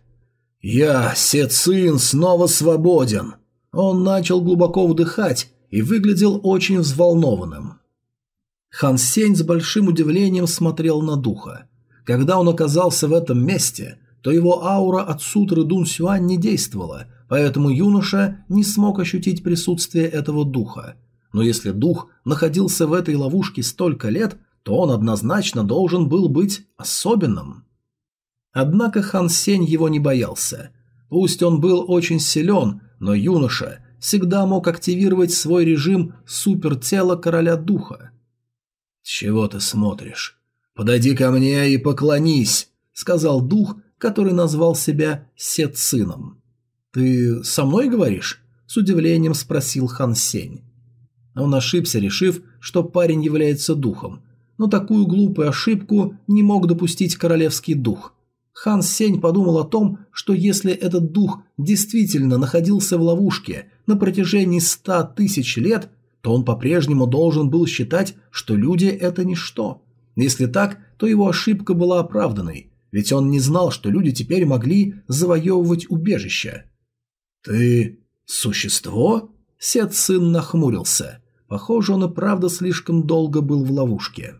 Я, Се Цин, снова свободен! Он начал глубоко вдыхать и выглядел очень взволнованным. Хан Сень с большим удивлением смотрел на духа. Когда он оказался в этом месте, то его аура от сутры Дун Сюань не действовала, поэтому юноша не смог ощутить присутствие этого духа. Но если дух находился в этой ловушке столько лет, то он однозначно должен был быть особенным. Однако Хан Сень его не боялся. Пусть он был очень силен, но юноша всегда мог активировать свой режим супертела короля духа. «Чего ты смотришь? Подойди ко мне и поклонись», — сказал дух, который назвал себя Се Цином. «Ты со мной говоришь?» — с удивлением спросил Хан Сень. Он ошибся, решив, что парень является духом, но такую глупую ошибку не мог допустить королевский дух. Хан Сень подумал о том, что если этот дух действительно находился в ловушке на протяжении 100 000 лет, то он по-прежнему должен был считать, что люди – это ничто. Если так, то его ошибка была оправданной, ведь он не знал, что люди теперь могли завоевывать убежища. «Ты существо?» – Се Цин нахмурился. Похоже, он и правда слишком долго был в ловушке.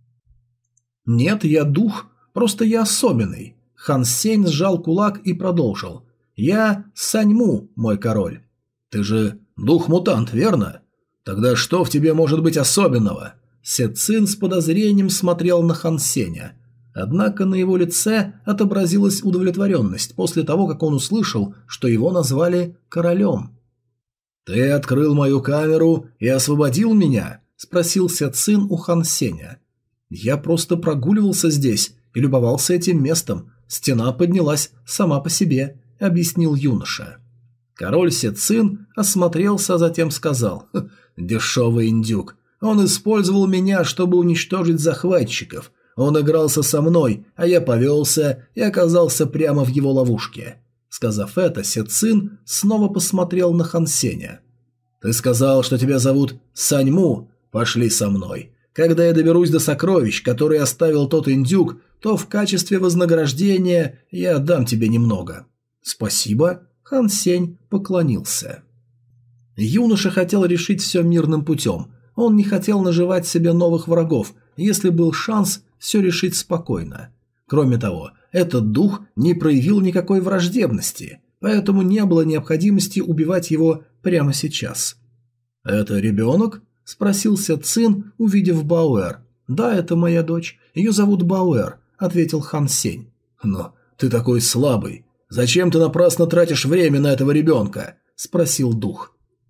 «Нет, я дух, просто я особенный». Хан Сень сжал кулак и продолжил. «Я Саньму, мой король». «Ты же дух-мутант, верно? Тогда что в тебе может быть особенного?» Се Цин с подозрением смотрел на Хан Сеня. Однако на его лице отобразилась удовлетворенность после того, как он услышал, что его назвали королем. «Ты открыл мою камеру и освободил меня?» – спросил Се Цин у Хан Сеня. «Я просто прогуливался здесь и любовался этим местом. Стена поднялась сама по себе», – объяснил юноша. Король Се Цин осмотрелся, а затем сказал: «Дешевый индюк. Он использовал меня, чтобы уничтожить захватчиков. Он игрался со мной, а я повелся и оказался прямо в его ловушке». Сказав это, Се Цин снова посмотрел на Хан Сеня. «Ты сказал, что тебя зовут Саньму? Пошли со мной. Когда я доберусь до сокровищ, которые оставил тот индюк, то в качестве вознаграждения я дам тебе немного». «Спасибо», — Хан Сень поклонился. Юноша хотел решить все мирным путем. Он не хотел наживать себе новых врагов, если был шанс все решить спокойно. Кроме того, этот дух не проявил никакой враждебности, поэтому не было необходимости убивать его прямо сейчас. «Это ребенок?» – спросил Се Цин, увидев Бауэр. «Да, это моя дочь. Ее зовут Бауэр», – ответил Хан Сень. «Но ты такой слабый. Зачем ты напрасно тратишь время на этого ребенка?» – спросил дух.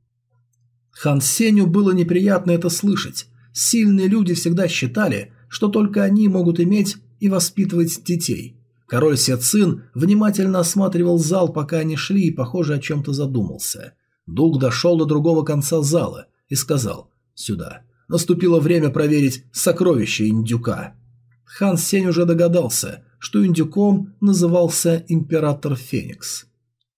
Хан Сенью было неприятно это слышать. Сильные люди всегда считали, что только они могут иметь и воспитывать детей. Король Се Цин внимательно осматривал зал, пока они шли, и, похоже, о чем-то задумался. Дух дошел до другого конца зала и сказал: «Сюда. Наступило время проверить сокровища индюка». Хан Сень уже догадался, что индюком назывался Император Феникс.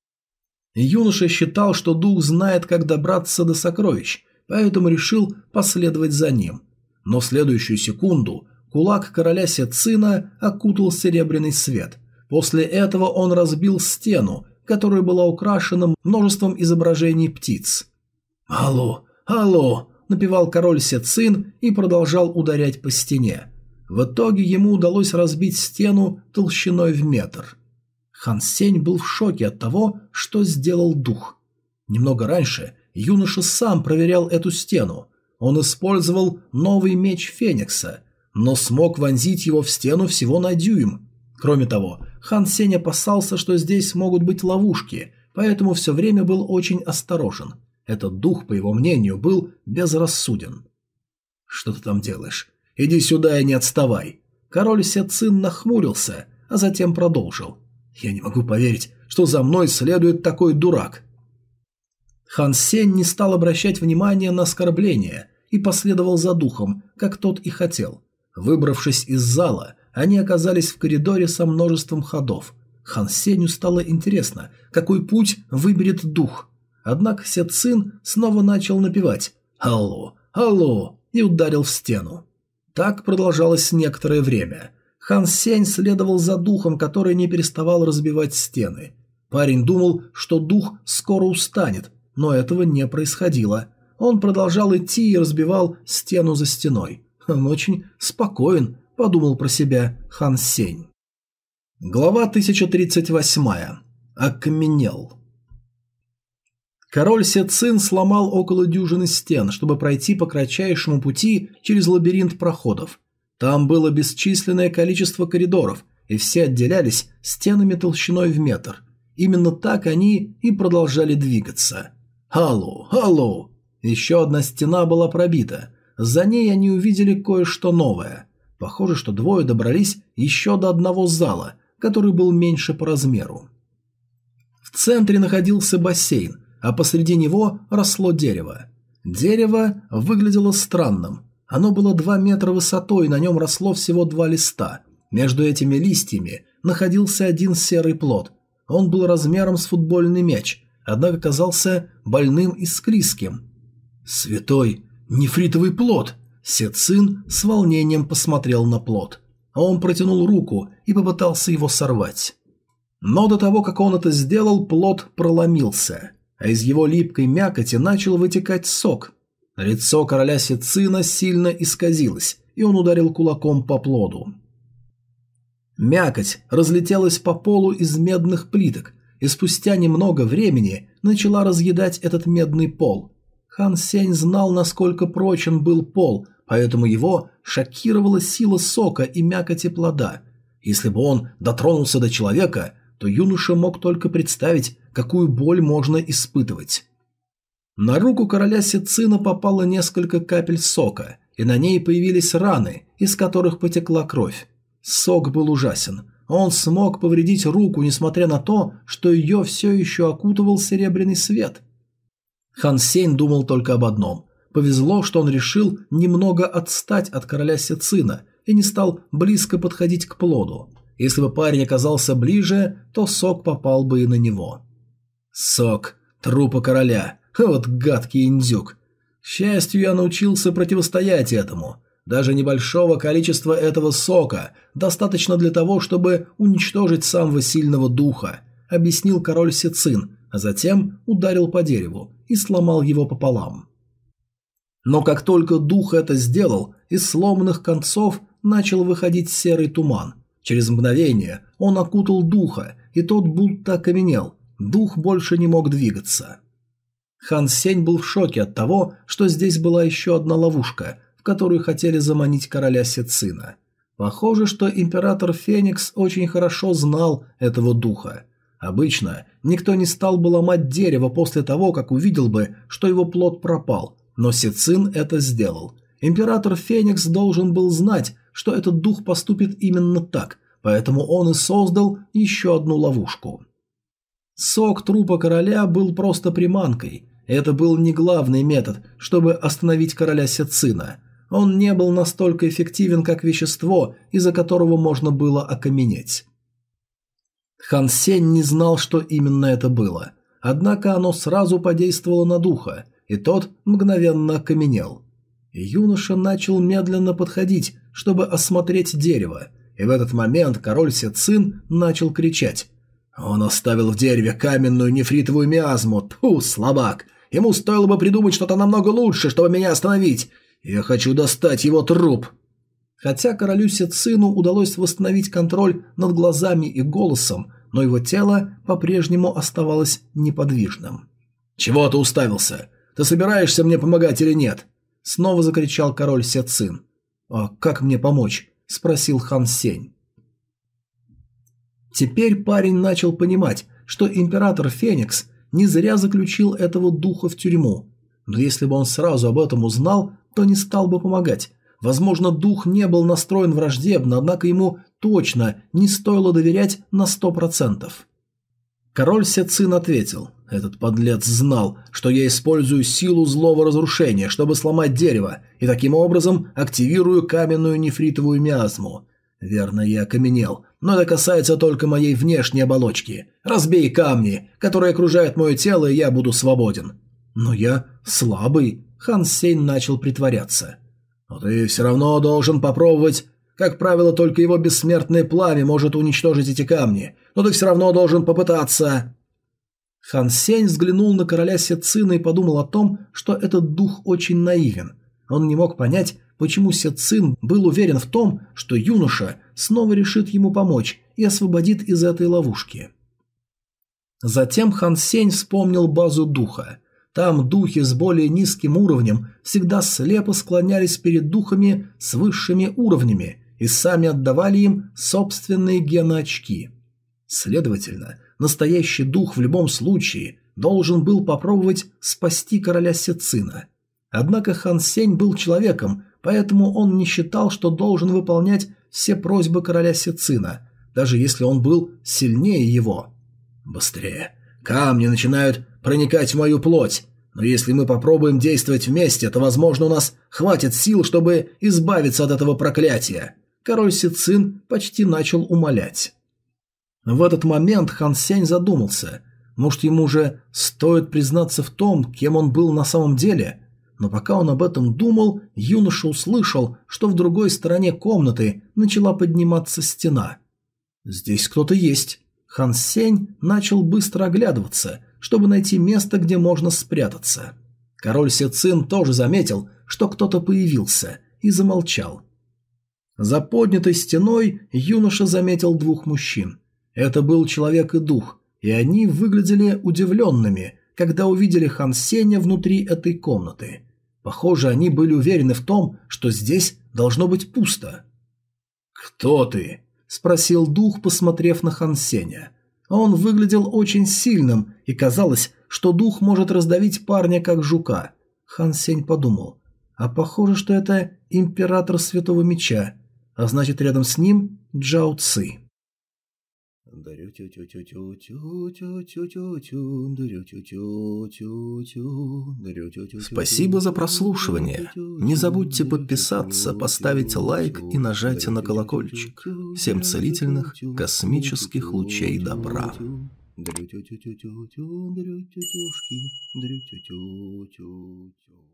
Юноша считал, что дух знает, как добраться до сокровищ, поэтому решил последовать за ним. Но в следующую секунду кулак короля Се Цина окутал серебряный свет. После этого он разбил стену, которая была украшена множеством изображений птиц. «Алло, алло!» – напевал король Се Цин и продолжал ударять по стене. В итоге ему удалось разбить стену толщиной в метр. Хан Сень был в шоке от того, что сделал дух. Немного раньше юноша сам проверял эту стену. Он использовал новый меч Феникса. но смог вонзить его в стену всего на дюйм. Кроме того, Хан Сень опасался, что здесь могут быть ловушки, поэтому все время был очень осторожен. Этот дух, по его мнению, был безрассуден. «Что ты там делаешь? Иди сюда и не отставай!» Король Се Цин нахмурился, а затем продолжил. «Я не могу поверить, что за мной следует такой дурак!» Хан Сень не стал обращать внимания на оскорбления и последовал за духом, как тот и хотел. Выбравшись из зала, они оказались в коридоре со множеством ходов. Хан Сенью стало интересно, какой путь выберет дух. Однако Се Цин снова начал напевать «Алло, алло!» и ударил в стену. Так продолжалось некоторое время. Хан Сень следовал за духом, который не переставал разбивать стены. Парень думал, что дух скоро устанет, но этого не происходило. Он продолжал идти и разбивал стену за стеной. Он очень спокоен, подумал про себя Хан Сень. Глава 1038. Окаменел. Король Се Цин сломал около дюжины стен, чтобы пройти по кратчайшему пути через лабиринт проходов. Там было бесчисленное количество коридоров, и все отделялись стенами толщиной в метр. Именно так они и продолжали двигаться. «Алло, алло!» Еще одна стена была пробита. За ней они увидели кое-что новое. Похоже, что двое добрались еще до одного зала, который был меньше по размеру. В центре находился бассейн, а посреди него росло дерево. Дерево выглядело странным. Оно было 2 метра высотой, и на нем росло всего 2 листа. Между этими листьями находился один серый плод. Он был размером с футбольный мяч, однако казался больным и склизким. «Святой нефритовый плод!» Се Цин с волнением посмотрел на плод. Он протянул руку и попытался его сорвать. Но до того, как он это сделал, плод проломился, а из его липкой мякоти начал вытекать сок. Лицо короля Се Цина сильно исказилось, и он ударил кулаком по плоду. Мякоть разлетелась по полу из медных плиток, и спустя немного времени начала разъедать этот медный пол. Хан Сень знал, насколько прочен был пол, поэтому его шокировала сила сока и мякоти плода. Если бы он дотронулся до человека, то юноша мог только представить, какую боль можно испытывать. На руку короля Се Цина попало несколько капель сока, и на ней появились раны, из которых потекла кровь. Сок был ужасен. Он смог повредить руку, несмотря на то, что ее все еще окутывал серебряный свет. Хан Сень думал только об одном. Повезло, что он решил немного отстать от короля Се Цина и не стал близко подходить к плоду. Если бы парень оказался ближе, то сок попал бы и на него. Сок трупа короля. Вот гадкий индюк. К счастью, я научился противостоять этому. Даже небольшого количества этого сока достаточно для того, чтобы уничтожить самого сильного духа, объяснил король Се Цин, а затем ударил по дереву и сломал его пополам. Но как только дух это сделал, из сломанных концов начал выходить серый туман. Через мгновение он окутал духа, и тот будто окаменел. Дух больше не мог двигаться. Хан Сень был в шоке от того, что здесь была еще одна ловушка, в которую хотели заманить короля Се Цина. Похоже, что император Феникс очень хорошо знал этого духа. Обычно никто не стал бы ломать дерево после того, как увидел бы, что его плод пропал, но Се Цин это сделал. Император Феникс должен был знать, что этот дух поступит именно так, поэтому он и создал еще одну ловушку. Сок трупа короля был просто приманкой. Это был не главный метод, чтобы остановить короля Се Цина. Он не был настолько эффективен, как вещество, из-за которого можно было окаменеть. Хан Сень не знал, что именно это было. Однако оно сразу подействовало на духа, и тот мгновенно окаменел. Юноша начал медленно подходить, чтобы осмотреть дерево, и в этот момент король Се Цин начал кричать. Он оставил в дереве каменную нефритовую миазму. Тьфу, слабак! Ему стоило бы придумать что-то намного лучше, чтобы меня остановить. Я хочу достать его труп. Хотя королю Се Цину удалось восстановить контроль над глазами и голосом, но его тело по-прежнему оставалось неподвижным. «Чего ты уставился? Ты собираешься мне помогать или нет?» Снова закричал король Се Цин. «А как мне помочь?» – спросил Хан Сень. Теперь парень начал понимать, что император Феникс не зря заключил этого духа в тюрьму. Но если бы он сразу об этом узнал, то не стал бы помогать. Возможно, дух не был настроен враждебно, однако ему точно не стоило доверять на 100%. Король Сецин ответил: «Этот подлец знал, что я использую силу злого разрушения, чтобы сломать дерево, и таким образом активирую каменную нефритовую миазму. Верно, я окаменел, но это касается только моей внешней оболочки. Разбей камни, которые окружают мое тело, и я буду свободен». «Но я слабый», — Хан Сень начал притворяться. «Но ты все равно должен попробовать. Как правило, только его бессмертное пламя может уничтожить эти камни, но ты все равно должен попытаться». Хан Сень взглянул на короля Сецина и подумал о том, что этот дух очень наивен. Он не мог понять, почему Сецин был уверен в том, что юноша снова решит ему помочь и освободит из этой ловушки. Затем Хан Сень вспомнил базу духа. Там духи с более низким уровнем всегда слепо склонялись перед духами с высшими уровнями и сами отдавали им собственные геноочки. Следовательно, настоящий дух в любом случае должен был попробовать спасти короля Сецина. Однако Хан Сень был человеком, поэтому он не считал, что должен выполнять все просьбы короля Сецина, даже если он был сильнее его. «Быстрее! Камни начинают проникать в мою плоть, но если мы попробуем действовать вместе, то, возможно, у нас хватит сил, чтобы избавиться от этого проклятия». Король Сецин почти начал умолять. В этот момент Хан Сень задумался, может, ему уже стоит признаться в том, кем он был на самом деле. Но пока он об этом думал, юноша услышал, что в другой стороне комнаты начала подниматься стена. «Здесь кто-то есть». Хан Сень начал быстро оглядываться, чтобы найти место, где можно спрятаться. Король Сецин тоже заметил, что кто-то появился, и замолчал. За поднятой стеной юноша заметил двух мужчин. Это был человек и дух, и они выглядели удивленными, когда увидели Хан Сеня внутри этой комнаты. Похоже, они были уверены в том, что здесь должно быть пусто. «Кто ты?» – спросил дух, посмотрев на Хан Сеня. Он выглядел очень сильным, и казалось, что дух может раздавить парня как жука. Хан Сень подумал, а похоже, что это император Святого Меча, а значит рядом с ним Джао Ци. Спасибо за прослушивание. Не забудьте подписаться, поставить лайк и нажать на колокольчик. Всем целительных космических лучей добра. Дрю-тю-тю-тю-тю-тю, дрю-тю-тю-тюшки, дрю-тю-тю-тю-тю.